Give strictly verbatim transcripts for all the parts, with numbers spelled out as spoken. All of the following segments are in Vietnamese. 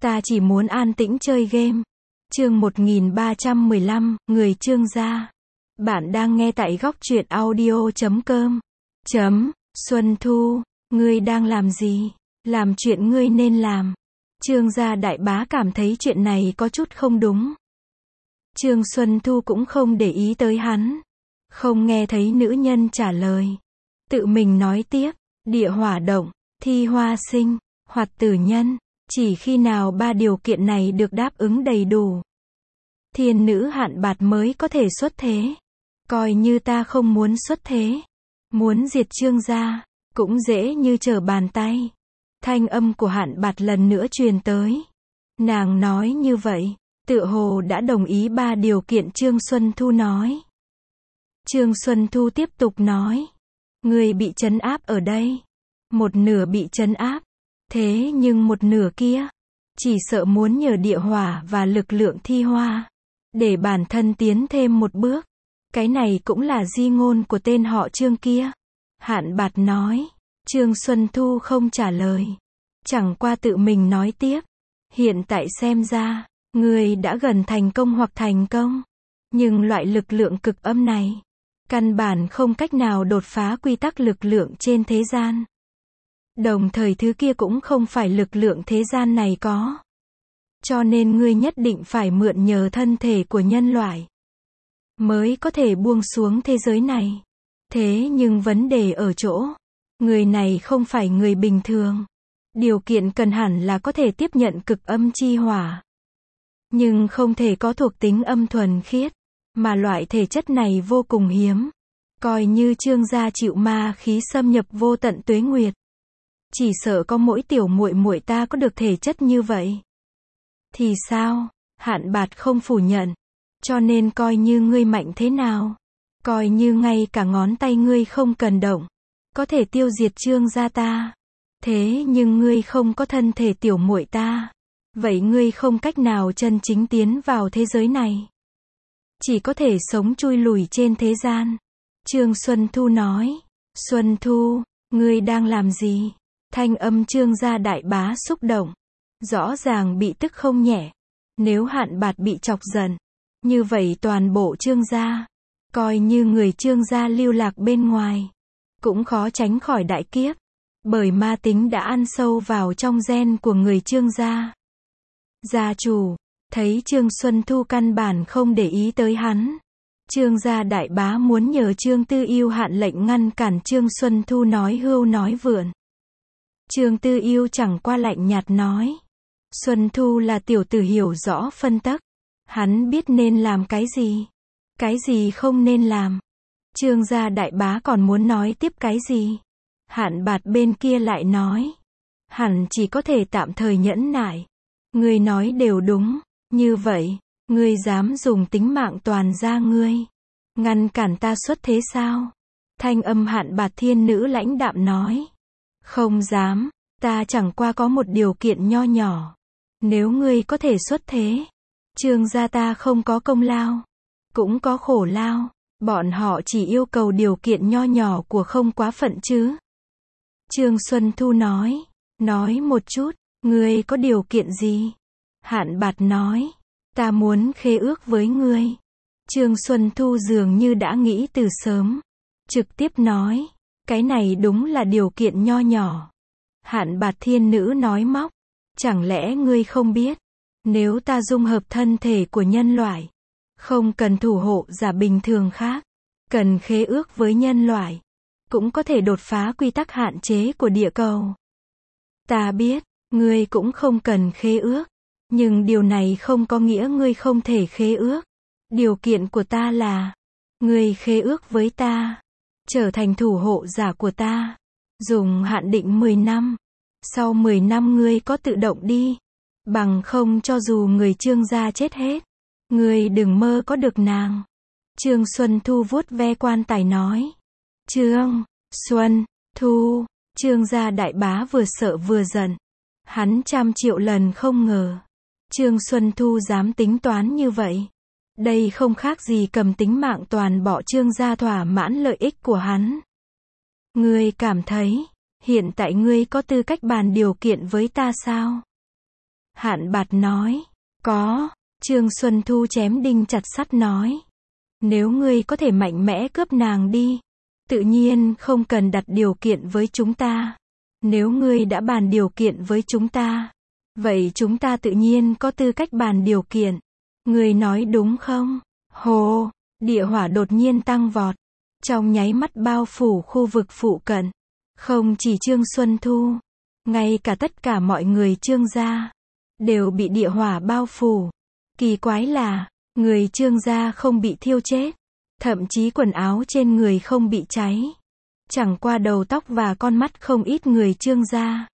Ta chỉ muốn an tĩnh chơi game. Chương một nghìn ba trăm mười lăm, người Trương gia. Bạn đang nghe tại góc truyện audio chấm com. Chấm, Xuân Thu, ngươi đang làm gì? Làm chuyện ngươi nên làm. Trương gia đại bá cảm thấy chuyện này có chút không đúng. Trương Xuân Thu cũng không để ý tới hắn. Không nghe thấy nữ nhân trả lời. Tự mình nói tiếp, địa hỏa động, thi hoa sinh, hoạt tử nhân. Chỉ khi nào ba điều kiện này được đáp ứng đầy đủ, thiên nữ hạn bạt mới có thể xuất thế. Coi như ta không muốn xuất thế, muốn diệt Trương gia, cũng dễ như trở bàn tay. Thanh âm của hạn bạt lần nữa truyền tới. Nàng nói như vậy, tựa hồ đã đồng ý ba điều kiện Trương Xuân Thu nói. Trương Xuân Thu tiếp tục nói, người bị trấn áp ở đây, một nửa bị trấn áp. Thế nhưng một nửa kia, chỉ sợ muốn nhờ địa hỏa và lực lượng thi hoa, để bản thân tiến thêm một bước. Cái này cũng là di ngôn của tên họ Trương kia. Hạn bạt nói. Trương Xuân Thu không trả lời. Chẳng qua tự mình nói tiếp. Hiện tại xem ra, người đã gần thành công hoặc thành công. Nhưng loại lực lượng cực âm này, căn bản không cách nào đột phá quy tắc lực lượng trên thế gian. Đồng thời thứ kia cũng không phải lực lượng thế gian này có. Cho nên ngươi nhất định phải mượn nhờ thân thể của nhân loại, mới có thể buông xuống thế giới này. Thế nhưng vấn đề ở chỗ, người này không phải người bình thường. Điều kiện cần hẳn là có thể tiếp nhận cực âm chi hỏa. Nhưng không thể có thuộc tính âm thuần khiết. Mà loại thể chất này vô cùng hiếm. Coi như Trương gia chịu ma khí xâm nhập vô tận tuế nguyệt, chỉ sợ có mỗi tiểu muội muội ta có được thể chất như vậy. Thì sao? Hạn bạt không phủ nhận. Cho nên coi như ngươi mạnh thế nào, coi như ngay cả ngón tay ngươi không cần động, có thể tiêu diệt Trương gia ta. Thế nhưng ngươi không có thân thể tiểu muội ta. Vậy ngươi không cách nào chân chính tiến vào thế giới này. Chỉ có thể sống chui lùi trên thế gian. Trương Xuân Thu nói. Xuân Thu, ngươi đang làm gì? Thanh âm Trương gia đại bá xúc động. Rõ ràng bị tức không nhẹ. Nếu hạn bạt bị chọc giận, như vậy toàn bộ Trương gia, coi như người Trương gia lưu lạc bên ngoài, cũng khó tránh khỏi đại kiếp. Bởi ma tính đã ăn sâu vào trong gen của người Trương gia. Gia chủ, thấy Trương Xuân Thu căn bản không để ý tới hắn. Trương gia đại bá muốn nhờ Trương Tư Yêu hạn lệnh ngăn cản Trương Xuân Thu nói hưu nói vượn. Trương Tư Yêu chẳng qua lạnh nhạt nói. Xuân Thu là tiểu tử hiểu rõ phân tắc. Hắn biết nên làm cái gì, cái gì không nên làm. Trương gia đại bá còn muốn nói tiếp cái gì. Hạn bạt bên kia lại nói. Hẳn chỉ có thể tạm thời nhẫn nại. Ngươi nói đều đúng. Như vậy, ngươi dám dùng tính mạng toàn gia ngươi, ngăn cản ta xuất thế sao? Thanh âm hạn bạt thiên nữ lãnh đạm nói. Không dám, ta chẳng qua có một điều kiện nho nhỏ. Nếu ngươi có thể xuất thế, Trương gia ta không có công lao, cũng có khổ lao. Bọn họ chỉ yêu cầu điều kiện nho nhỏ của không quá phận chứ. Trương Xuân Thu nói. Nói một chút, ngươi có điều kiện gì? Hạn bạt nói. Ta muốn khế ước với ngươi. Trương Xuân Thu dường như đã nghĩ từ sớm. Trực tiếp nói. Cái này đúng là điều kiện nho nhỏ. Hạn bạt thiên nữ nói móc. Chẳng lẽ ngươi không biết, nếu ta dung hợp thân thể của nhân loại, không cần thủ hộ giả bình thường khác, cần khế ước với nhân loại, cũng có thể đột phá quy tắc hạn chế của địa cầu. Ta biết, ngươi cũng không cần khế ước, nhưng điều này không có nghĩa ngươi không thể khế ước. Điều kiện của ta là, ngươi khế ước với ta, trở thành thủ hộ giả của ta, dùng hạn định mười năm. Sau mười năm ngươi có tự động đi. Bằng không cho dù người Trương gia chết hết, ngươi đừng mơ có được nàng. Trương Xuân Thu vuốt ve quan tài nói. Trương Xuân Thu, Trương gia đại bá vừa sợ vừa giận. Hắn trăm triệu lần không ngờ Trương Xuân Thu dám tính toán như vậy. Đây không khác gì cầm tính mạng toàn bộ Trương gia thỏa mãn lợi ích của hắn. Ngươi cảm thấy hiện tại ngươi có tư cách bàn điều kiện với ta sao? Hạn Bạt nói. Có. Trương Xuân Thu chém đinh chặt sắt nói. Nếu ngươi có thể mạnh mẽ cướp nàng đi, tự nhiên không cần đặt điều kiện với chúng ta. Nếu ngươi đã bàn điều kiện với chúng ta, vậy chúng ta tự nhiên có tư cách bàn điều kiện. Ngươi nói đúng không? Hồ, địa hỏa đột nhiên tăng vọt, trong nháy mắt bao phủ khu vực phụ cận. Không chỉ Trương Xuân Thu, ngay cả tất cả mọi người Trương gia đều bị địa hỏa bao phủ. Kỳ quái là, người Trương gia không bị thiêu chết, thậm chí quần áo trên người không bị cháy. Chẳng qua đầu tóc và con mắt không ít người Trương gia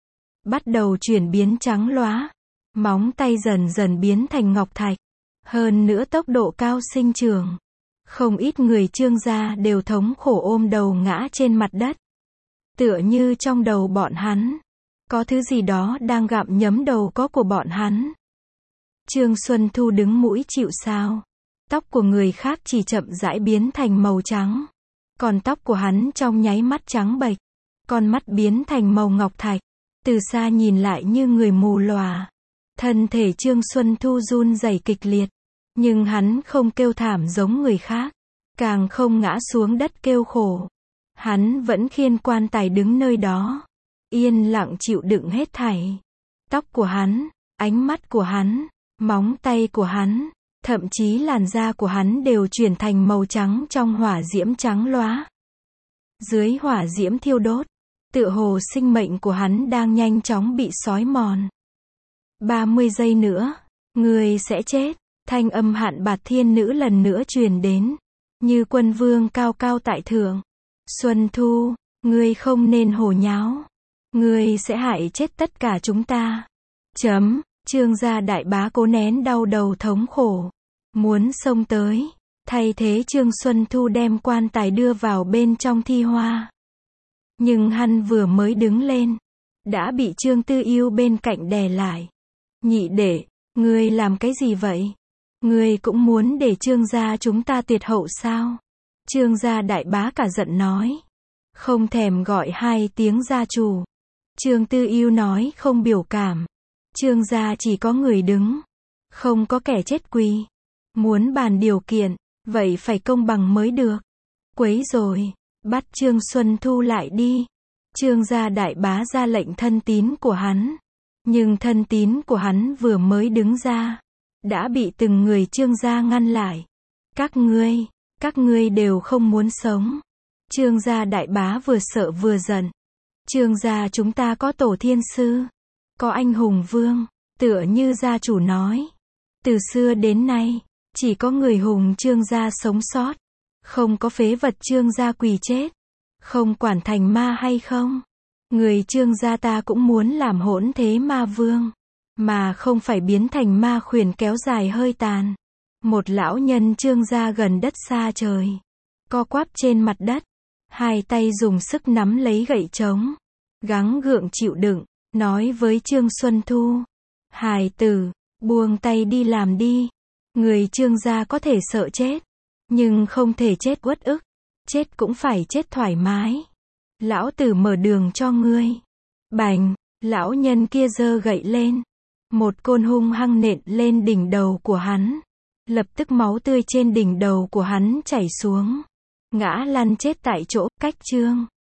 bắt đầu chuyển biến trắng lóa, móng tay dần dần biến thành ngọc thạch, hơn nữa tốc độ cao sinh trưởng. Không ít người Trương gia đều thống khổ ôm đầu ngã trên mặt đất. Tựa như trong đầu bọn hắn, có thứ gì đó đang gặm nhấm đầu có của bọn hắn. Trương Xuân Thu đứng mũi chịu sào. Tóc của người khác chỉ chậm rãi biến thành màu trắng. Còn tóc của hắn trong nháy mắt trắng bệch. Con mắt biến thành màu ngọc thạch. Từ xa nhìn lại như người mù lòa. Thân thể Trương Xuân Thu run rẩy kịch liệt. Nhưng hắn không kêu thảm giống người khác. Càng không ngã xuống đất kêu khổ. Hắn vẫn khiêng quan tài đứng nơi đó. Yên lặng chịu đựng hết thảy. Tóc của hắn, ánh mắt của hắn, móng tay của hắn, thậm chí làn da của hắn đều chuyển thành màu trắng trong hỏa diễm trắng lóa. Dưới hỏa diễm thiêu đốt, tựa hồ sinh mệnh của hắn đang nhanh chóng bị xói mòn. ba mươi giây nữa, ngươi sẽ chết. Thanh âm Hạn Bạt thiên nữ lần nữa truyền đến, như quân vương cao cao tại thượng. Xuân Thu, ngươi không nên hồ nháo. Ngươi sẽ hại chết tất cả chúng ta. Chấm. Trương gia đại bá cố nén đau đầu thống khổ, muốn xông tới, thay thế Trương Xuân Thu đem quan tài đưa vào bên trong thi hoa. Nhưng hắn vừa mới đứng lên, đã bị Trương Tư Yêu bên cạnh đè lại. Nhị đệ, ngươi làm cái gì vậy? Ngươi cũng muốn để Trương gia chúng ta tuyệt hậu sao? Trương gia đại bá cả giận nói. Không thèm gọi hai tiếng gia chủ. Trương Tư Yêu nói không biểu cảm. Trương gia chỉ có người đứng, không có kẻ chết quỳ. Muốn bàn điều kiện, vậy phải công bằng mới được. Quấy rồi, bắt Trương Xuân Thu lại đi. Trương gia đại bá ra lệnh thân tín của hắn. Nhưng thân tín của hắn vừa mới đứng ra, đã bị từng người Trương gia ngăn lại. Các ngươi, các ngươi đều không muốn sống. Trương gia đại bá vừa sợ vừa giận. Trương gia chúng ta có tổ thiên sư, có anh hùng vương, tựa như gia chủ nói. Từ xưa đến nay, chỉ có người hùng Trương gia sống sót. Không có phế vật Trương gia quỳ chết. Không quản thành ma hay không. Người Trương gia ta cũng muốn làm hỗn thế ma vương. Mà không phải biến thành ma khuyển kéo dài hơi tàn. Một lão nhân Trương gia gần đất xa trời. Co quắp trên mặt đất. Hai tay dùng sức nắm lấy gậy trống. Gắng gượng chịu đựng. Nói với Trương Xuân Thu. Hài tử, buông tay đi làm đi. Người Trương gia có thể sợ chết. Nhưng không thể chết uất ức. Chết cũng phải chết thoải mái. Lão tử mở đường cho ngươi. Bành, lão nhân kia giơ gậy lên. Một côn hung hăng nện lên đỉnh đầu của hắn. Lập tức máu tươi trên đỉnh đầu của hắn chảy xuống. Ngã lăn chết tại chỗ. Cách chương